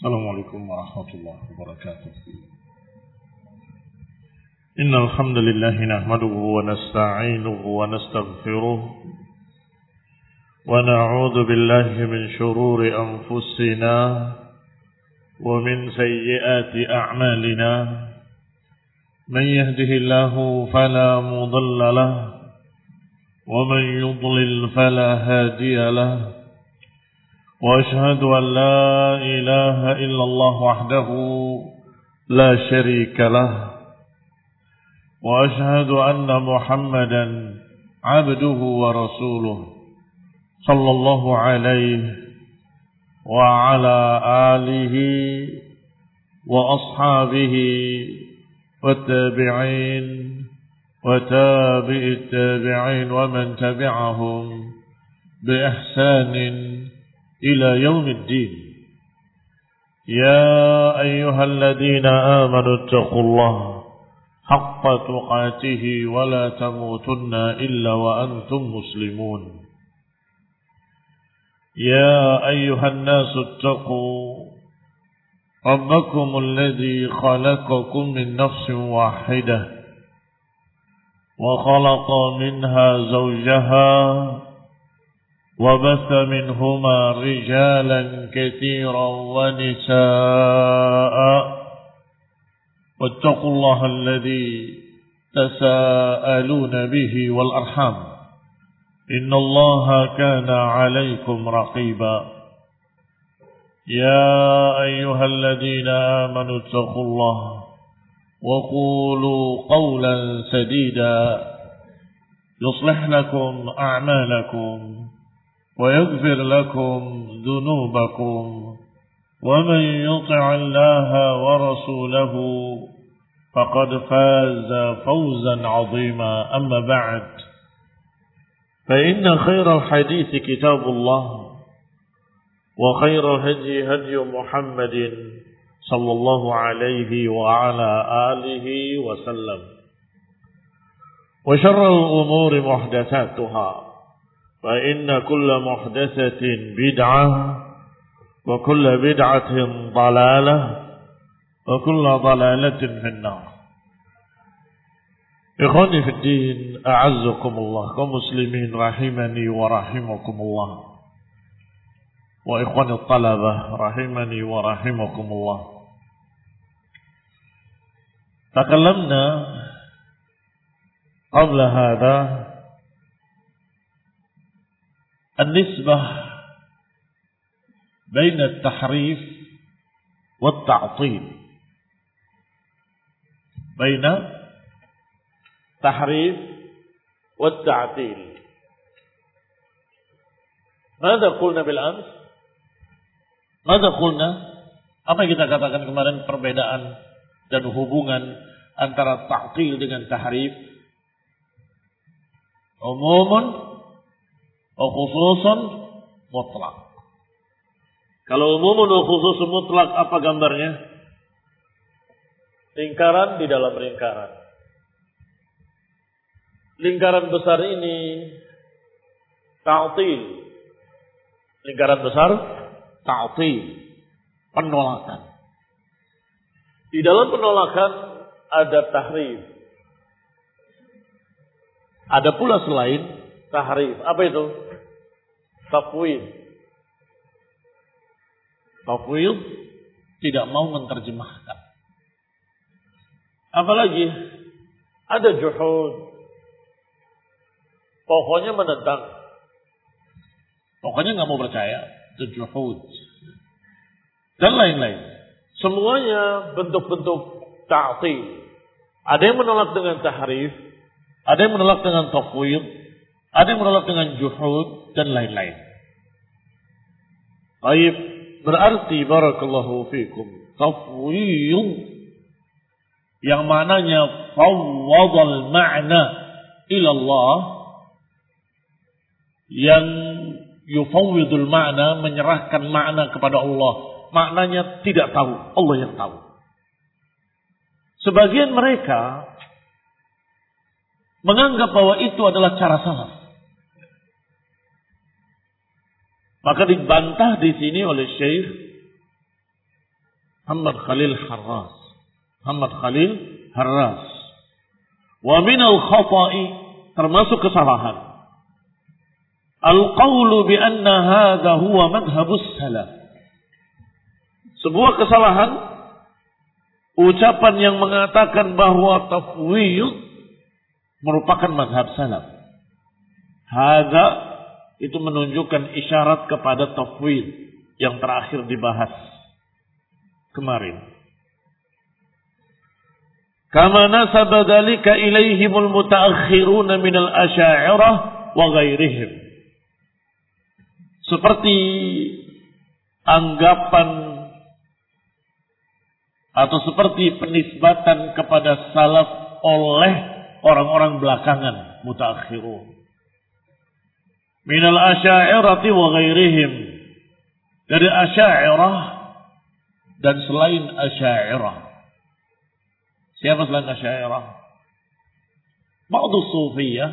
Assalamualaikum warahmatullahi wabarakatuh. Innal hamdalillah nahmaduhu wa nasta'inuhu wa nastaghfiruh wa na'udzu billahi min shururi anfusina wa min sayyiati a'malina. Man yahdihillahu fala mudilla lahu wa man yudlil fala hadiya lahu. وأشهد أن لا إله إلا الله وحده لا شريك له وأشهد أن محمدا عبده ورسوله صلى الله عليه وعلى آله وأصحابه والتابعين وتابع التابعين ومن تبعهم بإحسان إلى يوم الدين. يا أيها الذين آمنوا اتقوا الله حق تقاته ولا تموتن إلا وأنتم مسلمون. يا أيها الناس اتقوا ربكم الذي خلقكم من نفس واحدة وخلق منها زوجها وبث منهما رجالا كثيرا ونساء واتقوا الله الذي تساءلون به والأرحام إن الله كان عليكم رقيبا. يا أيها الذين آمنوا اتقوا الله وقولوا قولا سديدا يصلح لكم أعمالكم ويغفر لكم ذنوبكم ومن يطع الله ورسوله فقد فاز فوزا عظيما. أما بعد فإن خير الحديث كتاب الله وخير الهدي هدي محمد صلى الله عليه وعلى آله وسلم وشر الأمور محدثاتها فإن كل محدثة بدعة وكل بدعة ضلالة وكل ضلالة في النار. إخواني في الدين أعزكم الله كمسلمين رحمني ورحمكم الله وإخواني الطلبة رحمني ورحمكم الله. تكلمنا قبل هذا النسبة بين التحريف والتعطيل، بين التحريف والتعطيل. ماذا قلنا بالأمس؟ ماذا قلنا؟ Apa yang kita katakan kemarin perbedaan dan hubungan antara ta'til dengan tahrif? Umumun khususun mutlak. Kalau umumun wa khususun mutlak apa gambarnya? Lingkaran di dalam lingkaran. Lingkaran besar ini ta'til. Lingkaran besar ta'til, penolakan. Di dalam penolakan ada tahrif. Ada pula selain tahrif. Apa itu? Tafwid. Tafwid tidak mau menerjemahkan. Apalagi ada juhud. Pokoknya menentang. Pokoknya nggak mau percaya. Itu juhud. Dan lain-lain. Semuanya bentuk-bentuk ta'til. Ada yang menolak dengan tahrif. Ada yang menolak dengan tafwid. Ada yang menolak dengan juhud dan lain-lain. Baik, berarti barakallahu fikum tafwid yang maknanya fawwadal ma'na ila Allah, yang yufawwidul ma'na, menyerahkan makna kepada Allah. Maknanya tidak tahu, Allah yang tahu. Sebagian mereka menganggap bahwa itu adalah cara salaf. Maka dibantah di sini oleh Syekh Muhammad Khalil Harras. Muhammad Khalil Harras. Wa minal khata'i, termasuk kesalahan, al-qawlu bi anna hadha huwa madhhabus salaf. Sebuah kesalahan, ucapan yang mengatakan bahwa tafwid merupakan madhab salaf. Hadha itu menunjukkan isyarat kepada tafwid yang terakhir dibahas kemarin. Kama nasaba dzalika ilaihimul mutaakhiruna minal asy'ariyah wa ghairihim. Seperti anggapan atau seperti penisbatan kepada salaf oleh orang-orang belakangan, mutaakhirun. Minal asy'ariyah wa ghairihim. Dari asy'ariyah dan selain asy'ariyah. Siapa selain asy'ariyah? Ba'du sufiyah.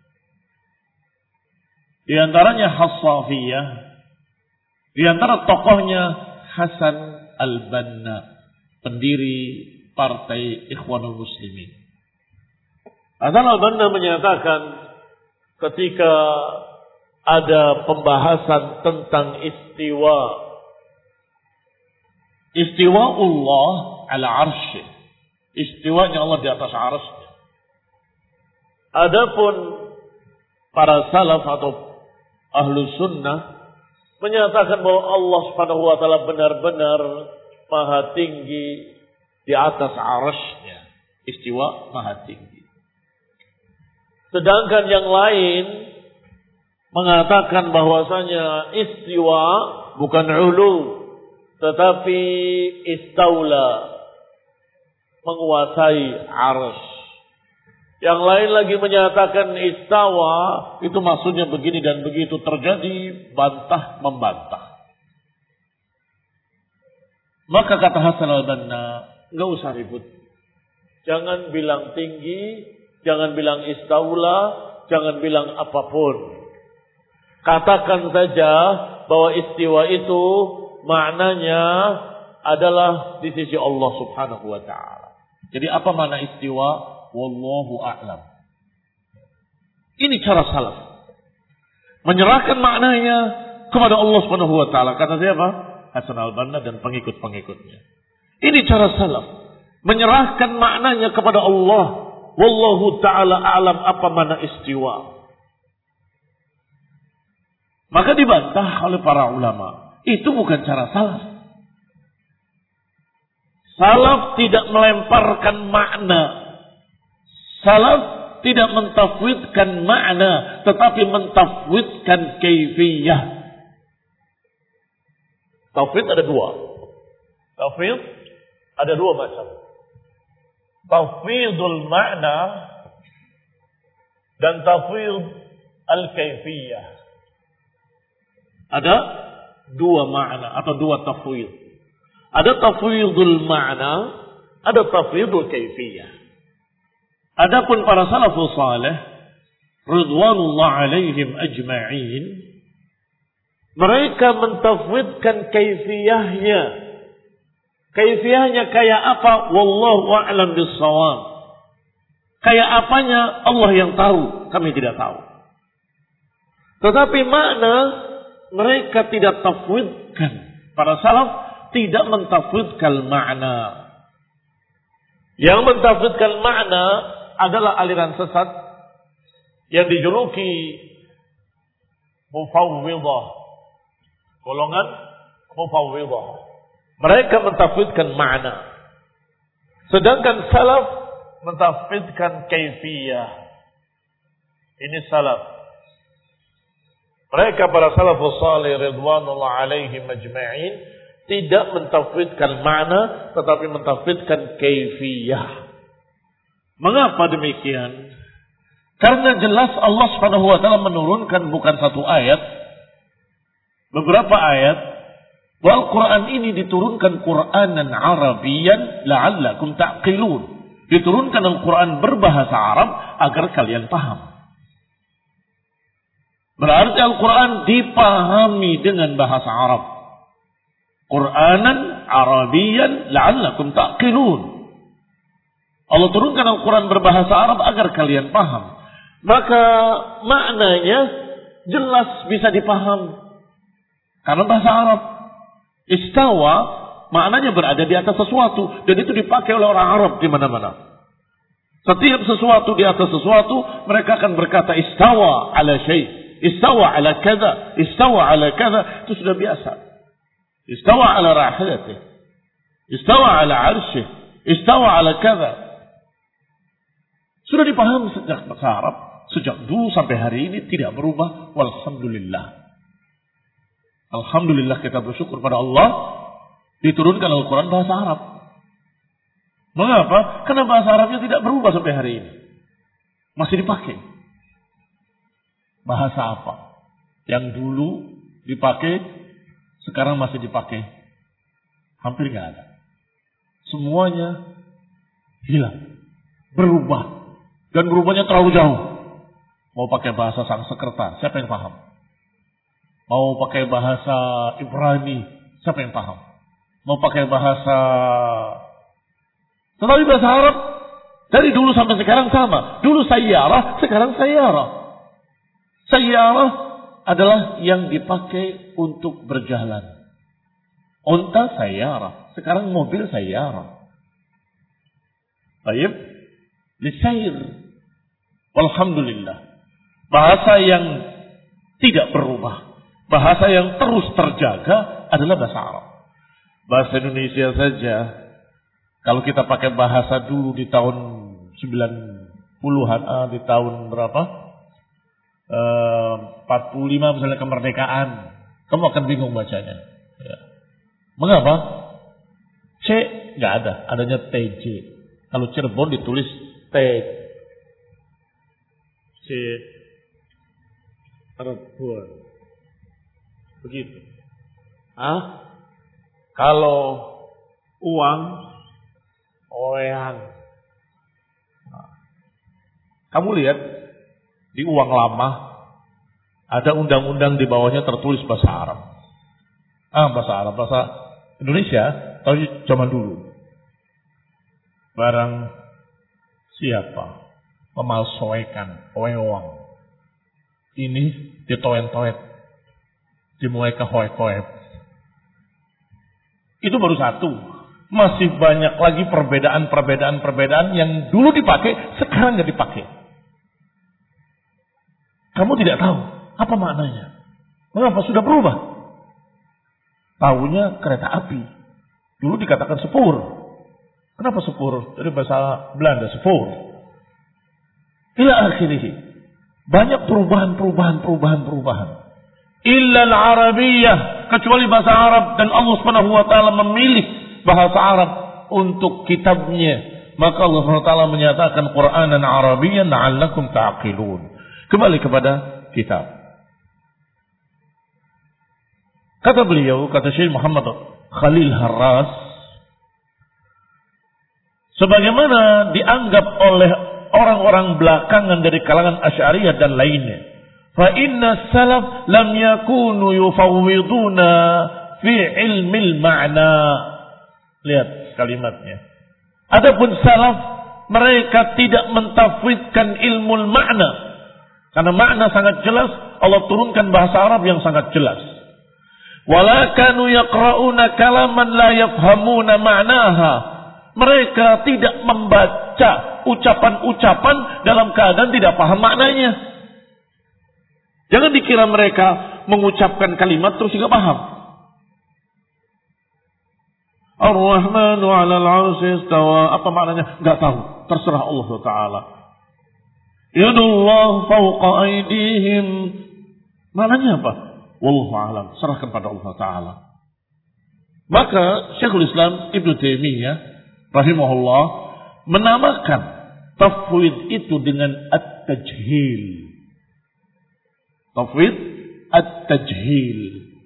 Di antaranya Hassafiyah. Di antara tokohnya Hasan al-Banna, pendiri Partai Ikhwanul Muslimin. Hasan al-Banna menyatakan ketika ada pembahasan tentang istiwa'ullah ala arsyih. Istiwanya Allah di atas arsy. Adapun para salaf atau ahlu sunnah menyatakan bahwa Allah Subhanahu wa taala benar-benar maha tinggi di atas arsy-Nya. Istiwa maha tinggi. Sedangkan yang lain mengatakan bahwasanya istiwa bukan ulu, tetapi istaula, menguasai arsy. Yang lain lagi menyatakan istawa itu maksudnya begini dan begitu, terjadi bantah membantah. Maka kata Hasan al-Banna, enggak usah ribut. Jangan bilang tinggi, jangan bilang istaula, jangan bilang apapun. Katakan saja bahwa istiwa itu maknanya adalah di sisi Allah Subhanahu wa taala. Jadi apa makna istiwa? Wallahu a'lam. Ini cara salaf. Menyerahkan maknanya kepada Allah Subhanahu wa taala. Kata siapa? Hasan al-Banna dan pengikut-pengikutnya. Ini cara salaf. Menyerahkan maknanya kepada Allah. Wallahu ta'ala a'lam apa makna istiwa. Maka dibantah oleh para ulama. Itu bukan cara salaf. Salaf tidak melemparkan makna. Salaf tidak mentafwidkan makna, tetapi mentafwidkan kaifiyah. Tafwid ada dua. Tafwid ada dua macam. Tafwidul makna dan tafwid al-kaifiyah. Ada dua makna atau dua tafwid. Ada tafwidul ma'na, ada tafwidul kaifiyah. Adapun para salafus salih ridwanullah alaihim ajma'in, mereka mentafwidkan kaifiyahnya. Kaifiyahnya kayak apa? Wallahu a'lam bis-shawab. Kayak apanya Allah yang tahu, kami tidak tahu. Tetapi makna mereka tidak tafwidkan. Para salaf tidak mentafwidkan makna. Yang mentafwidkan makna adalah aliran sesat yang dijuluki mufawwidah. Golongan mufawwidah. Mereka mentafwidkan makna. Sedangkan salaf mentafwidkan kaifiyah. Ini salaf. Mereka para salafus salih ridwanullah alaihim ajma'in tidak mentafwidkan makna, tetapi mentafwidkan kaifiyah. Mengapa demikian? Karena jelas Allah Subhanahu wa taala menurunkan bukan satu ayat, beberapa ayat. Wal Quran ini diturunkan Quranan Arabiyan la'allakum ta'qilun. Diturunkan Al-Quran berbahasa Arab agar kalian paham. Berarti Al-Quran dipahami dengan bahasa Arab. Quranan Arabiyyan la'allakum ta'qilun. Allah turunkan Al-Quran berbahasa Arab agar kalian paham. Maka maknanya jelas bisa dipaham. Karena bahasa Arab. Istawa maknanya berada di atas sesuatu. Dan itu dipakai oleh orang Arab di mana-mana. Setiap sesuatu di atas sesuatu, mereka akan berkata istawa ala syai', istawa ala kada, istawa ala kada. Itu sudah biasa. Istawa ala rahilatih, istawa ala arsyih, istawa ala kada. Sudah dipahami sejak bahasa Arab, sejak dulu sampai hari ini tidak berubah. Walhamdulillah. Alhamdulillah kita bersyukur pada Allah diturunkan Al-Quran bahasa Arab. Mengapa? Karena bahasa Arabnya tidak berubah sampai hari ini. Masih dipakai. Bahasa apa? Yang dulu dipakai, sekarang masih dipakai. Hampir nggak ada. Semuanya hilang. Berubah. Dan berubahnya terlalu jauh. Mau pakai bahasa Sanskerta, siapa yang paham? Mau pakai bahasa Ibrani, siapa yang paham? Mau pakai bahasa... Tetapi bahasa Arab dari dulu sampai sekarang sama. Dulu sayyarah, sekarang sayyarah. Sayyarah adalah yang dipakai untuk berjalan. Unta sayyarah, sekarang mobil sayyarah. Baik, lisair. Walhamdulillah. Bahasa yang tidak berubah, bahasa yang terus terjaga adalah bahasa Arab. Bahasa Indonesia saja, kalau kita pakai bahasa dulu di tahun 90-an, di tahun berapa? 45 misalnya kemerdekaan, kamu akan bingung bacanya. Ya. Mengapa? C nggak ada, adanya TJ. Kalau Cirebon ditulis T. C. Cirebon. Begitu. Kalau uang Oeang. Kamu lihat di uang lama ada undang-undang di bawahnya tertulis bahasa Arab. Bahasa Arab, bahasa Indonesia, tapi zaman dulu. Barang siapa memalsukan oeang, ini ditoet-toet, dimulai ke hoek-hoek. Itu baru satu. Masih banyak lagi perbedaan yang dulu dipakai, sekarang nggak dipakai. Kamu tidak tahu apa maknanya. Mengapa? Sudah berubah. Tahunya kereta api. Dulu dikatakan sepur. Kenapa sepur? Dari bahasa Belanda, sepur. Ila akhirih. Banyak perubahan. Illa al-Arabiyyah. Kecuali bahasa Arab. Dan Allah SWT memilih bahasa Arab untuk kitabnya. Maka Allah SWT menyatakan Qur'anan Arabiyyan la'allakum ta'qilun. Kembali kepada kitab. Kata beliau, kata Syekh Muhammad Khalil Harras, sebagaimana dianggap oleh orang-orang belakangan dari kalangan Asy'ariyah dan lainnya, fa inna salaf lam yakunu yufawwiduna fi ilmil ma'na. Lihat kalimatnya. Adapun salaf, mereka tidak mentafwidkan ilmu makna. Karena makna sangat jelas, Allah turunkan bahasa Arab yang sangat jelas. Wala kanu yaqra'una kalaman la yafhamuna ma'naha. Mereka tidak membaca ucapan-ucapan dalam keadaan tidak paham maknanya. Jangan dikira mereka mengucapkan kalimat terus tidak paham. Ar-Rahmanu 'alal 'arsy istawa. Apa maknanya? Enggak tahu. Terserah Allah Ta'ala. Yadullah fawqa aydihim. Maknanya apa? Wallahu a'lam. Serahkan pada Allah Ta'ala. Maka Syekhul Islam Ibnu Taimiyah rahimahullah menamakan tafwid itu dengan at-tajhil. Tafwid at-tajhil.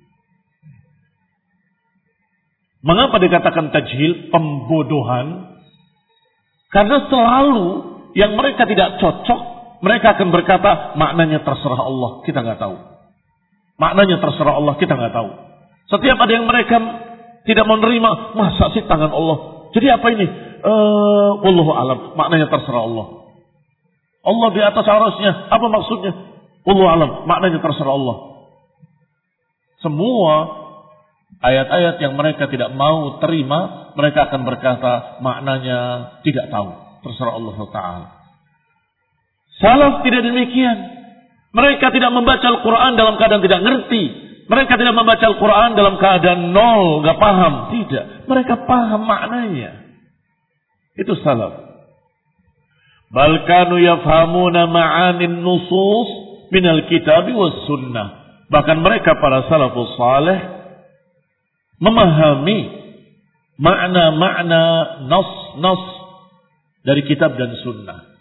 Mengapa dikatakan tajhil? Pembodohan. Karena selalu yang mereka tidak cocok, mereka akan berkata maknanya terserah Allah, kita nggak tahu. Maknanya terserah Allah, kita nggak tahu. Setiap ada yang mereka Tidak menerima, masa sih tangan Allah? Jadi apa ini? Wallahu alam, maknanya terserah Allah. Allah di atas arasnya, apa maksudnya? Wallahu alam, maknanya terserah Allah. Semua ayat-ayat yang mereka tidak mau terima, mereka akan berkata maknanya tidak tahu, terserah Allah Ta'ala. Salaf tidak demikian. Mereka tidak membaca Al-Quran dalam keadaan tidak ngerti. Mereka tidak membaca Al-Quran dalam keadaan nol, gak paham. Tidak, mereka paham maknanya. Itu salaf. Bal kanu yafhamuna ma'anin nusus minal kitabi was sunnah. Bahkan mereka para salafus saleh memahami makna-makna nas-nas dari kitab dan sunnah.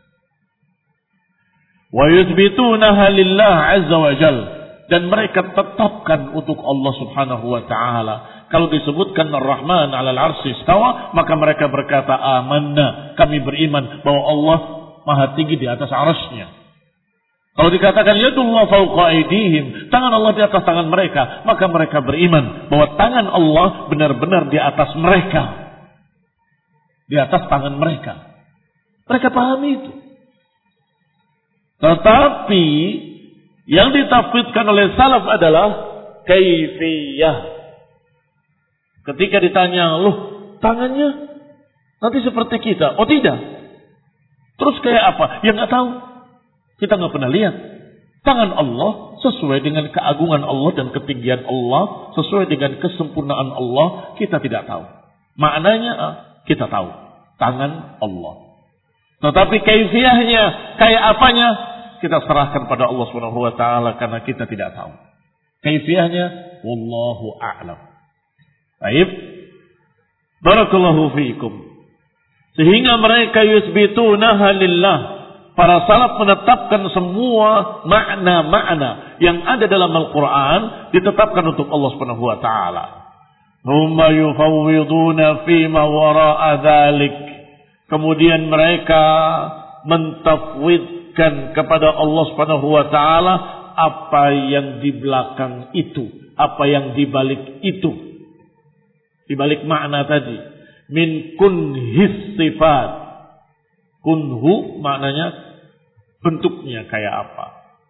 Wa yuthbitunaha lillah azza wa jal. Dan mereka tetapkan untuk Allah subhanahu wa ta'ala. Kalau disebutkan Ar-Rahman 'alal 'arsy istawa, maka mereka berkata amanna, kami beriman bahwa Allah maha tinggi di atas arasy-Nya. Kalau dikatakan yadullah fawqa aydihim, tangan Allah di atas tangan mereka, maka mereka beriman bahwa tangan Allah benar-benar di atas mereka. Di atas tangan mereka. Mereka pahami itu. Tetapi yang ditafsirkan oleh salaf adalah kaifiyah. Ketika ditanya, loh tangannya nanti seperti kita. Oh tidak. Terus kayak apa? Ya nggak tahu. Kita nggak pernah lihat. Tangan Allah sesuai dengan keagungan Allah dan ketinggian Allah, sesuai dengan kesempurnaan Allah, kita tidak tahu. Maknanya kita tahu. Tangan Allah. Tetapi kaifiyahnya, kayak apanya, kita serahkan pada Allah Subhanahu wa taala karena kita tidak tahu. Kaifiyahnya wallahu a'lam. Baik. Barakallahu fiikum. Sehingga mereka yusbitunaha lillah. Para salaf menetapkan semua makna-makna yang ada dalam Al-Quran ditetapkan untuk Allah Subhanahu wa taala. Huma yufawwiduna fima wara'a dzalik. Kemudian mereka mentafwidkan kepada Allah Subhanahu wa taala apa yang di belakang itu, apa yang di balik itu. Di balik makna tadi, min kunhis sifat. Kunhu maknanya bentuknya kayak apa.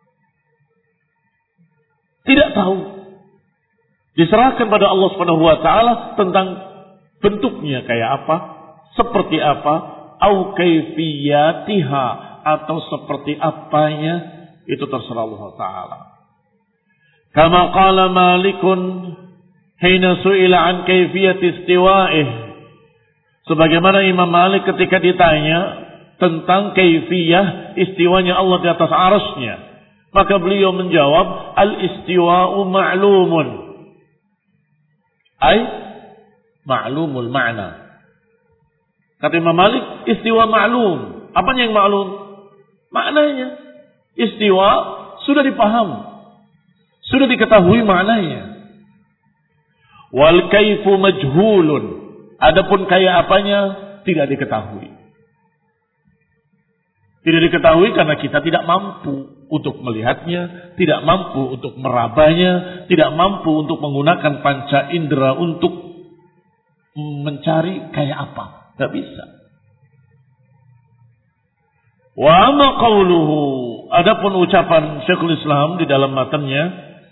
Tidak tahu. Diserahkan pada Allah Subhanahu wa taala tentang bentuknya kayak apa, seperti apa, au kaifiyatiha, atau seperti apanya, itu terserah Allah taala. Kama qala Malikun hina su'ila an kaifiyati istiwa'ih. Sebagaimana Imam Malik ketika ditanya tentang kaifiyah istiwanya Allah di atas arasy-Nya, maka beliau menjawab, al-istiwa'u ma'lumun. Ay ma'lumul ma'na. Kata Imam Malik, istiwa ma'lum. Apanya yang ma'lum? Maknanya. Istiwa sudah dipahami, sudah diketahui maknanya. Wal kaifu majhulun. Adapun kayak apanya tidak diketahui. Tidak diketahui karena kita tidak mampu untuk melihatnya, tidak mampu untuk merabanya, tidak mampu untuk menggunakan panca indera untuk mencari kayak apa. Tidak bisa. Wa ma qauluhu. Adapun ucapan Syekhul Islam di dalam matanya,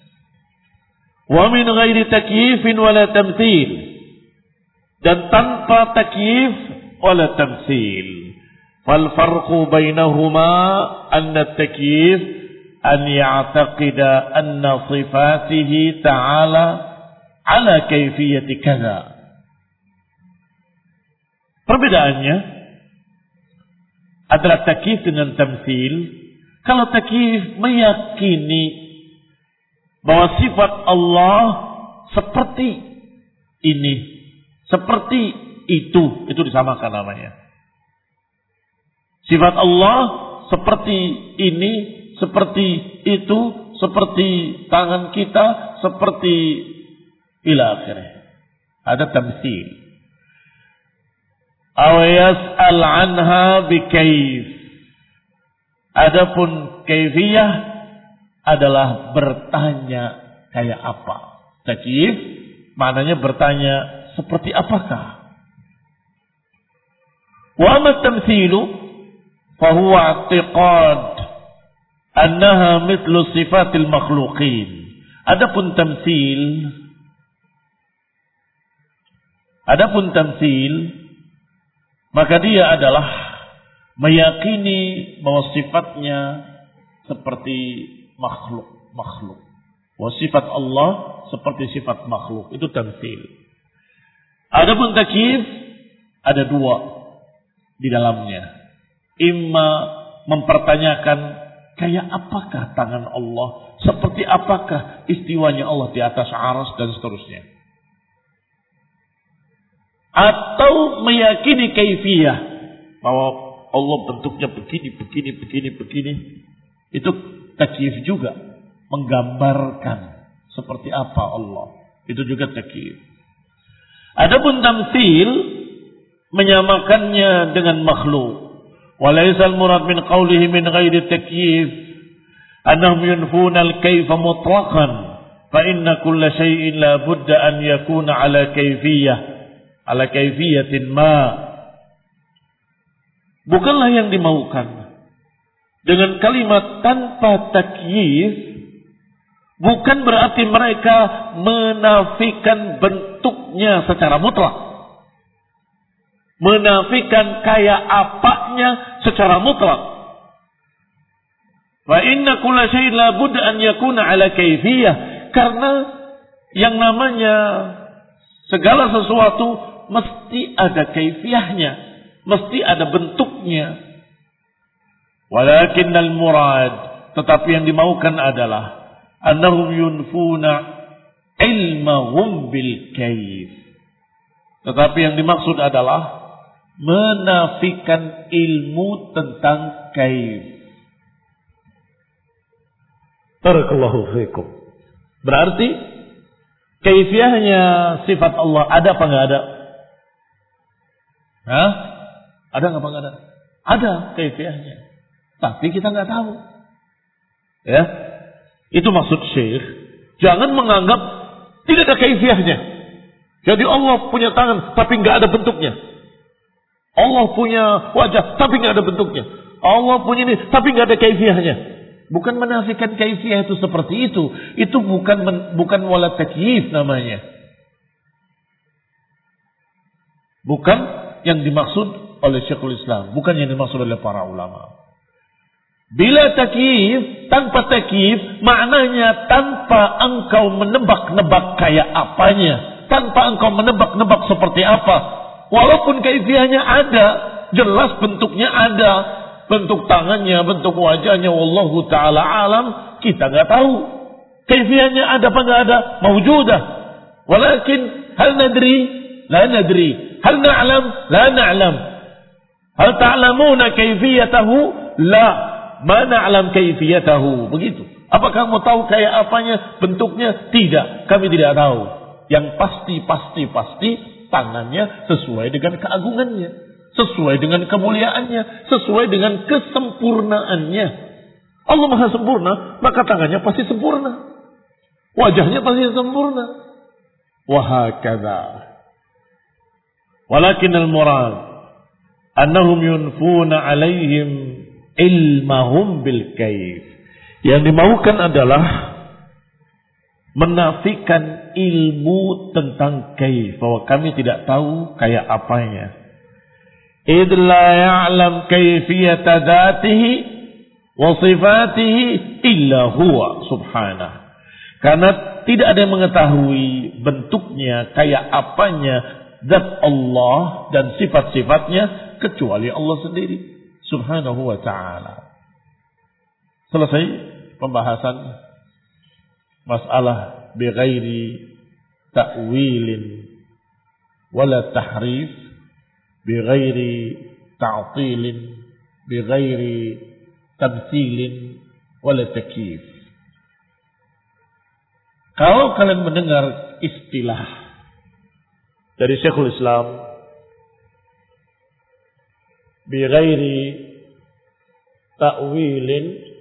wa min ghairi takyifin wala tamthil. Dan tanpa takyif wala tamthil. فالفرق بينهما أن التكييف أن يعتقد أن صفاته تعالى على كيفية كذا. Perbedaannya adalah takyif dengan tamtsil. Kalau takyif meyakini bahwa sifat Allah seperti ini, seperti itu disamakan namanya. Sifat Allah seperti ini, seperti itu, seperti tangan kita, seperti ila akhirnya. Ada tamtsil. Aw yas'al anha bikaif. Adapun kaifiyah adalah bertanya kayak apa. Takyif maknanya bertanya seperti apakah? Wa amma tamtsilu fa huwa i'tiqad annaha mithlu sifatil makhluqin. Adapun tamtsil, maka dia adalah meyakini bahwa sifatnya seperti makhluk. Bahwa sifat Allah seperti sifat makhluk. Itu tamtsil. Adapun takyif, ada dua di dalamnya. Imma mempertanyakan kayak apakah tangan Allah, seperti apakah istiwanya Allah di atas arsy dan seterusnya. Atau meyakini kaifiyah, bahwa Allah bentuknya begini. Itu takyif juga, menggambarkan seperti apa Allah. Itu juga takyif. Adapun tamtsil, menyamakannya dengan makhluk. Walaisal murad min qawlihi min ghairi takyif annahum yunfuna al-kayfa mutlaqan fa inna kulla shay'in la budda an yakuna ala kayfiyatin ma. Bukanlah yang dimaukan dengan kalimat tanpa takyif, bukan berarti mereka menafikan bentuknya secara mutlak, menafikan kayak apanya secara mutlak. Wa inna kulla syai'in la budda an yakuna ala kaifiyah, karena yang namanya segala sesuatu mesti ada kaifiyahnya, mesti ada bentuknya. Walakinnal murad, tetapi yang dimaukan adalah annahum yunfuna ilmahum bil kaif. Tetapi yang dimaksud adalah menafikan ilmu tentang kaif. Barakallahu fikum. Berarti kaifiyahnya sifat Allah ada apa enggak ada? Hah? Ada enggak apa enggak ada? Ada kaifiyahnya. Tapi kita enggak tahu. Ya. Itu maksud Syekh. Jangan menganggap tidak ada kaifiyahnya. Jadi Allah punya tangan tapi enggak ada bentuknya. Allah punya wajah tapi enggak ada bentuknya. Allah punya ini tapi enggak ada kaifiyahnya. Bukan menafikan kaifiyah itu seperti itu. Itu bukan wala takyif namanya. Bukan yang dimaksud oleh Syekhul Islam, bukan yang dimaksud oleh para ulama. Bila takyif, tanpa takyif, maknanya tanpa engkau menebak-nebak kayak apanya, tanpa engkau menebak-nebak seperti apa. Walaupun kaifiyahnya ada, jelas bentuknya ada, bentuk tangannya, bentuk wajahnya, wallahu ta'ala alam, kita nggak tahu. Kaifiyahnya ada apa nggak ada, mawjudah. Walakin hal nadri, la nadri. Hal na'lam, la na'lam. Hal ta'lamuna kaifiyatahu, la. Ma na'lam kaifiyatahu. Begitu. Apakah kamu tahu kayak apanya, bentuknya? Tidak, kami tidak tahu. Yang pasti tangannya sesuai dengan keagungannya, sesuai dengan kemuliaannya, sesuai dengan kesempurnaannya. Allah Maha sempurna, maka tangannya pasti sempurna, wajahnya pasti sempurna. Wahakadha. Walakin al-murad annahum yunfuna alaihim ilmahum bil kaif. Yang dimaukan adalah menafikan ilmu tentang kaif, bahwa kami tidak tahu kayak apanya. Idh la ya'lam kaifiyata dzatihi wa sifatihi illa huwa subhanahu. Karena tidak ada yang mengetahui bentuknya, kayak apanya zat Allah dan sifat-sifatnya kecuali Allah sendiri subhanahu wa ta'ala. Selesai pembahasan masalah bighairi ta'wilin wala tahrif, bighairi ta'tilin, bighairi tamtsilin wala takyif. Kalau kalian mendengar istilah dari Syekhul Islam bighairi ta'wilin,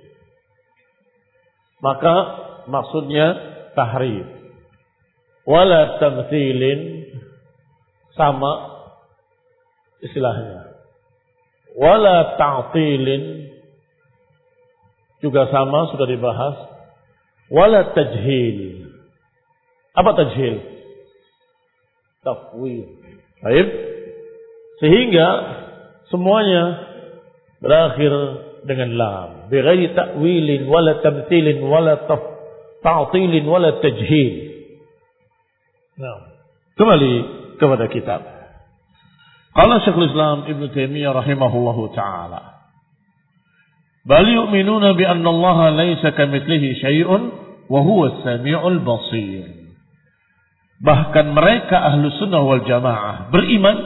maka maksudnya tahrif. Wala tamtsilin, sama istilahnya. Wala ta'tilin juga sama, sudah dibahas. Wala tajhil. Apa tajhil? Tafwid. Baik. Sehingga semuanya berakhir dengan lam. Bighairi ta'wilin wala tamthilin wala ta'tilin wala tajhil. Nah, kembali kepada kitab. Qala Syekhul Islam Ibn Taimiyah rahimahullahu taala, bal yu'minuna bi anna Allah laysa kamitslihi syai'un wa huwa as-sami'ul basir. Bahkan mereka ahlu sunnah wal jamaah beriman,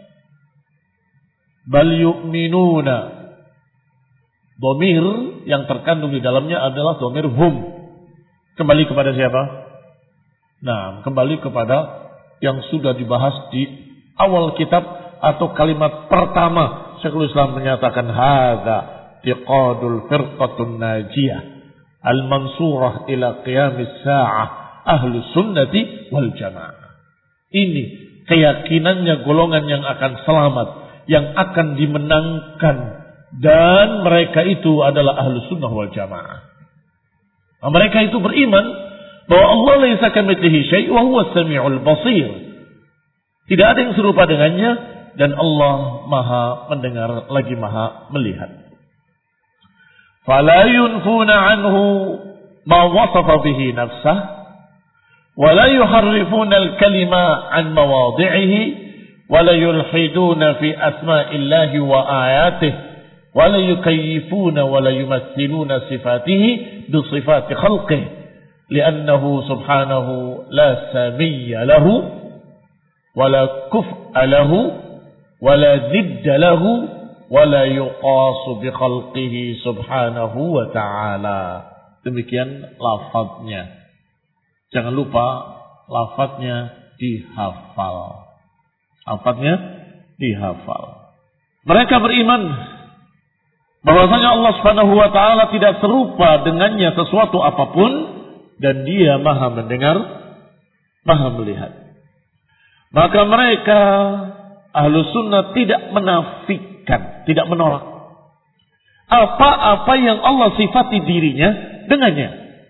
bal yu'minuna, dhamir yang terkandung di dalamnya adalah dhamir hum. Kembali kepada siapa? Nah, kembali kepada yang sudah dibahas di awal kitab atau kalimat pertama. Syekhul Islam menyatakan hadza tiqadul firqatun najiyah al-mansurah ila qiyamis sa'ah ahlu sunnati wal jamaah. Ini keyakinannya golongan yang akan selamat, yang akan dimenangkan, dan mereka itu adalah ahlu sunnah wal jamaah. Nah, mereka itu beriman bahwa Allah laisa kamitslihi syai' wa huwa as-sami'ul basir. Tidak ada yang serupa dengannya, dan Allah Maha mendengar lagi Maha melihat. Fala yunfuna anhu ma wasafa bihi nafsah wa la yuharrifuna al-kalima an mawadhi'ihi wa la yulhiduna fi asma'illahi wa ayatihi wa la yukayyifuna wa la yumathiluna sifatihi bi sifati khalqihi li'annahu subhanahu la samiyya lahu wa la kuf'a lahu wa la zidda lahu wa la yuqasu bi khalqihi subhanahu wa ta'ala. Demikian lafadznya. Jangan lupa lafadznya dihafal. Lafadznya dihafal. Mereka beriman bahwasanya Allah Subhanahu wa taala tidak serupa dengannya sesuatu apapun, dan Dia Maha mendengar, Maha melihat. Maka mereka ahlu sunnah tidak menafikan, tidak menolak apa-apa yang Allah sifati dirinya dengannya.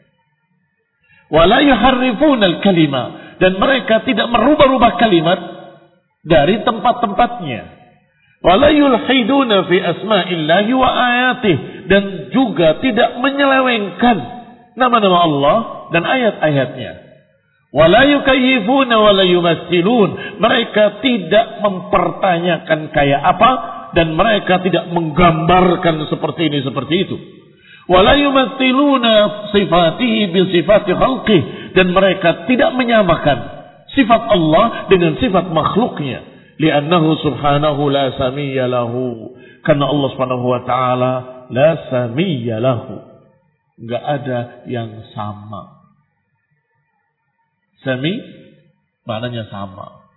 Wala yuharrifuna al-kalima, dan mereka tidak merubah-rubah kalimat dari tempat-tempatnya. Wala yulhiduna fi asma'illahi wa ayatihi, dan juga tidak menyelewengkan nama-nama Allah dan ayat-ayatnya. Wala yukayyifuna wala yumassilun, mereka tidak mempertanyakan kayak apa, dan mereka tidak menggambarkan seperti ini seperti itu. Wala yumassiluna sifatihi bi sifati khalqih, dan mereka tidak menyamakan sifat Allah dengan sifat makhluknya. Li'annahu subhanahu la samiyya lahu, karena Allah Subhanahu wa taala la samiyya lahu, enggak ada yang sama. Sami maknanya sama.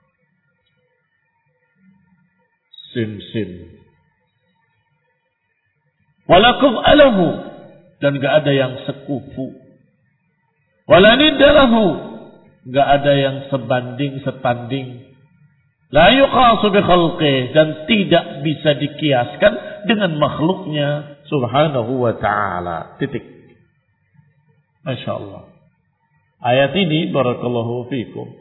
Sim. Wala kuf'a lahu, dan enggak ada yang sekufu. Wala nidda lahu, enggak ada yang sebanding setanding. La yuqasu bi khalqihi, dan tidak bisa dikiaskan dengan makhluknya subhanahu wa ta'ala. Titik. Masya Allah. Ayat ini barakallahu fikum,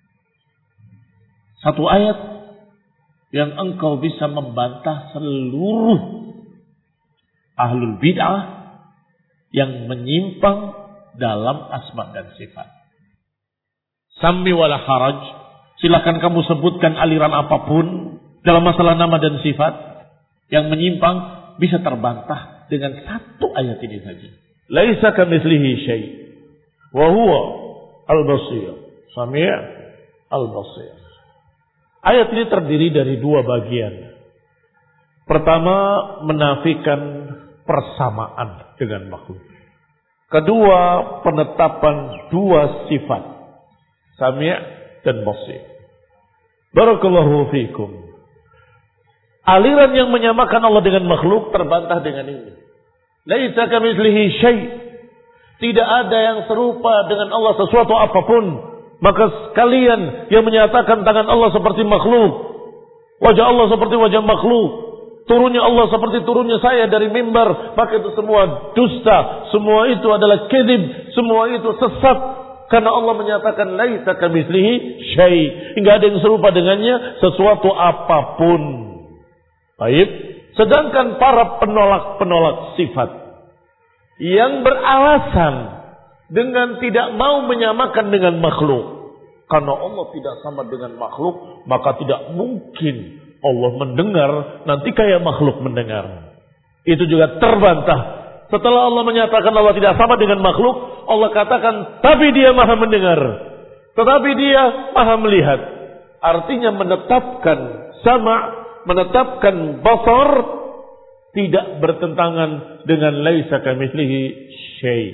satu ayat yang engkau bisa membantah seluruh ahlul bid'ah yang menyimpang dalam asma dan sifat. Sammi wala haraj, silakan kamu sebutkan aliran apapun dalam masalah nama dan sifat yang menyimpang, bisa terbantah dengan satu ayat ini saja. Laisa kamitslihi syai' wa huwa al-basir. Sami' al-basir. Ayat ini terdiri dari dua bagian. Pertama, menafikan persamaan dengan makhluk. Kedua, penetapan dua sifat, Sami' dan basir. Barakallahu fikum. Aliran yang menyamakan Allah dengan makhluk terbantah dengan ini. Laisa kamitslihi syai'. Tidak ada yang serupa dengan Allah sesuatu apapun. Maka kalian yang menyatakan tangan Allah seperti makhluk, wajah Allah seperti wajah makhluk, turunnya Allah seperti turunnya saya dari mimbar, maka itu semua dusta, semua itu adalah kadzib, semua itu sesat. Karena Allah menyatakan laisa kamitslihi syai', enggak ada yang serupa dengannya sesuatu apapun. Baik, sedangkan para penolak sifat yang beralasan dengan tidak mau menyamakan dengan makhluk, karena Allah tidak sama dengan makhluk, maka tidak mungkin Allah mendengar nanti kayak makhluk mendengar. Itu juga terbantah. Setelah Allah menyatakan Allah tidak sama dengan makhluk, Allah katakan tapi dia maha mendengar, tetapi dia maha melihat. Artinya menetapkan sama, menetapkan basar tidak bertentangan dengan laisa kamitslihi syai'.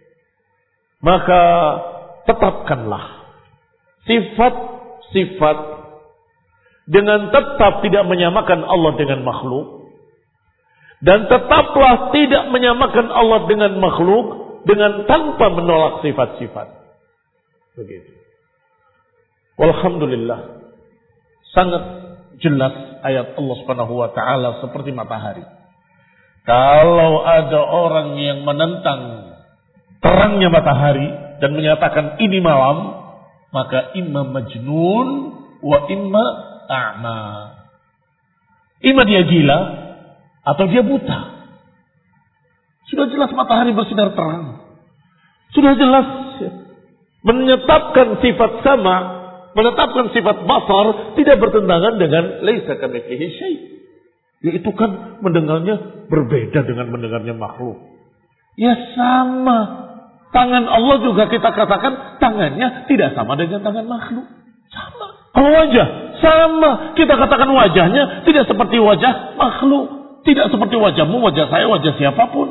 Maka tetapkanlah sifat-sifat dengan tetap tidak menyamakan Allah dengan makhluk, dan tetaplah tidak menyamakan Allah dengan makhluk dengan tanpa menolak sifat-sifat. Begitu. Walhamdulillah, sangat jelas ayat Allah Subhanahu wa taala seperti matahari. Kalau ada orang yang menentang terangnya matahari dan menyatakan ini malam, maka imma majnun wa imma a'ma. Imma dia gila atau dia buta. Sudah jelas matahari bersinar terang. Sudah jelas menetapkan sifat sama, menetapkan sifat basar tidak bertentangan dengan laisa kamitslihi syai'. Yaitu kan mendengarnya berbeda dengan mendengarnya makhluk. Ya sama. Tangan Allah juga kita katakan tangannya tidak sama dengan tangan makhluk. Sama. Kalau wajah sama. Kita katakan wajahnya tidak seperti wajah makhluk. Tidak seperti wajahmu, wajah saya, wajah siapapun.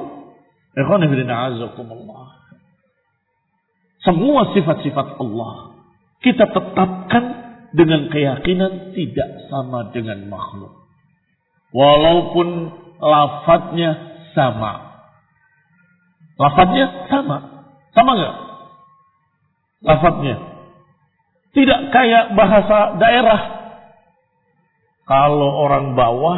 Semua sifat-sifat Allah kita tetapkan dengan keyakinan tidak sama dengan makhluk. Walaupun lafadznya sama. Lafadznya sama. Sama enggak? Lafadznya. Tidak kayak bahasa daerah. Kalau orang bawah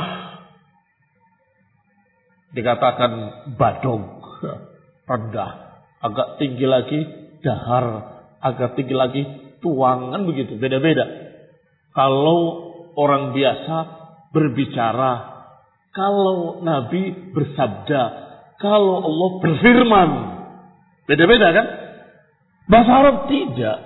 dikatakan badong, rendah. Agak tinggi lagi dahar. Agak tinggi lagi tuangan, begitu. Beda-beda. Kalau orang biasa berbicara, kalau Nabi bersabda, kalau Allah berfirman, beda-beda kan? Bahasa Arab tidak.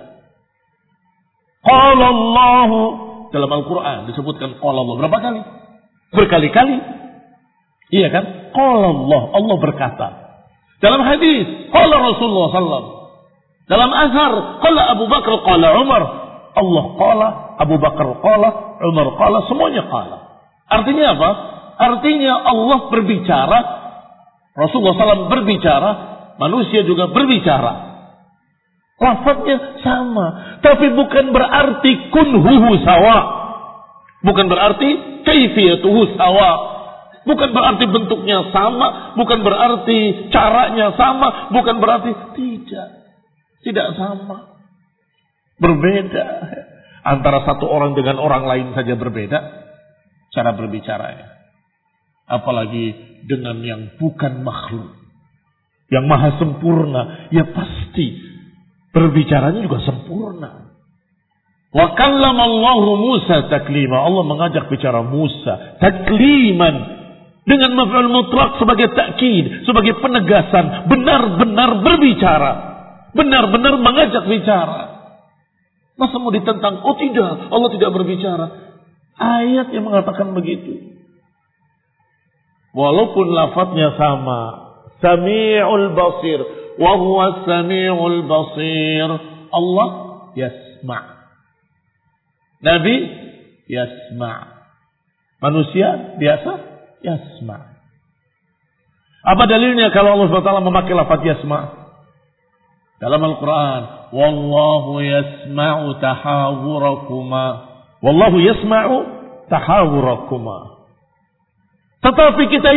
Qala Allah, dalam Al-Quran disebutkan qala Allah berapa kali? Berkali-kali. Iya kan? Qala Allah, Allah berkata. Dalam hadis, qala Rasulullah sallallahu. Dalam azhar, qala Abu Bakar, qala Umar. Allah qala, Abu Bakar qala, Umar qala, semuanya qala. Artinya apa? Artinya Allah berbicara, Rasulullah SAW berbicara, manusia juga berbicara. Lafadznya sama, tapi bukan berarti kunhuhu sawa, bukan berarti kaifiyatuhu sawa, bukan berarti bentuknya sama, bukan berarti caranya sama, bukan berarti tidak sama, berbeda. Antara satu orang dengan orang lain saja berbeda cara berbicaranya, apalagi dengan yang bukan makhluk, yang maha sempurna, ya pasti berbicaranya juga sempurna. Wa kallama Allahu Musa taklima. Allah mengajak bicara Musa takliman dengan maf'ul mutlaq sebagai takkid, sebagai penegasan, benar-benar berbicara, benar-benar mengajak bicara. Masa mau ditentang? Oh tidak, Allah tidak berbicara. Ayat yang mengatakan begitu. Walaupun lafadznya sama, Sami'ul Basir, wa huwa Sami'ul Basir. Allah yasma'. Nabi yasma'. Manusia biasa yasma'. Apa dalilnya kalau Allah SWT memakai lafadz yasma'? Dalam Al-Quran, wallahu yasma'u tahawurakuma. Wallahu yasma'u tahawurakuma. Tetapi kita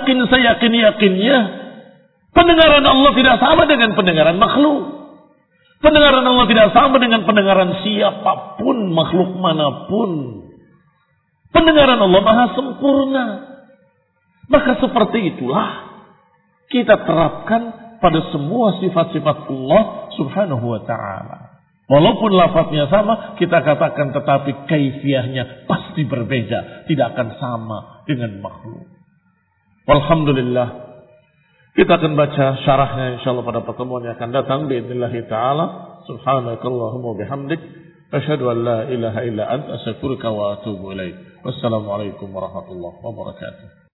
yakinnya pendengaran Allah tidak sama dengan pendengaran makhluk. Pendengaran Allah tidak sama dengan pendengaran siapapun, makhluk manapun. Pendengaran Allah maha sempurna. Maka seperti itulah kita terapkan pada semua sifat-sifat Allah subhanahu wa ta'ala. Walaupun lafadznya sama, kita katakan tetapi kaifiyahnya pasti berbeda. Tidak akan sama dengan makhluk. Walhamdulillah. Kita akan baca syarahnya insyaallah pada pertemuan yang akan datang. Biidznillah ta'ala. Subhanakallahumma bihamdik. Asyhadu an la ilaha illa anta astaghfiruka wa atubu ilaik. Wassalamualaikum warahmatullahi wabarakatuh.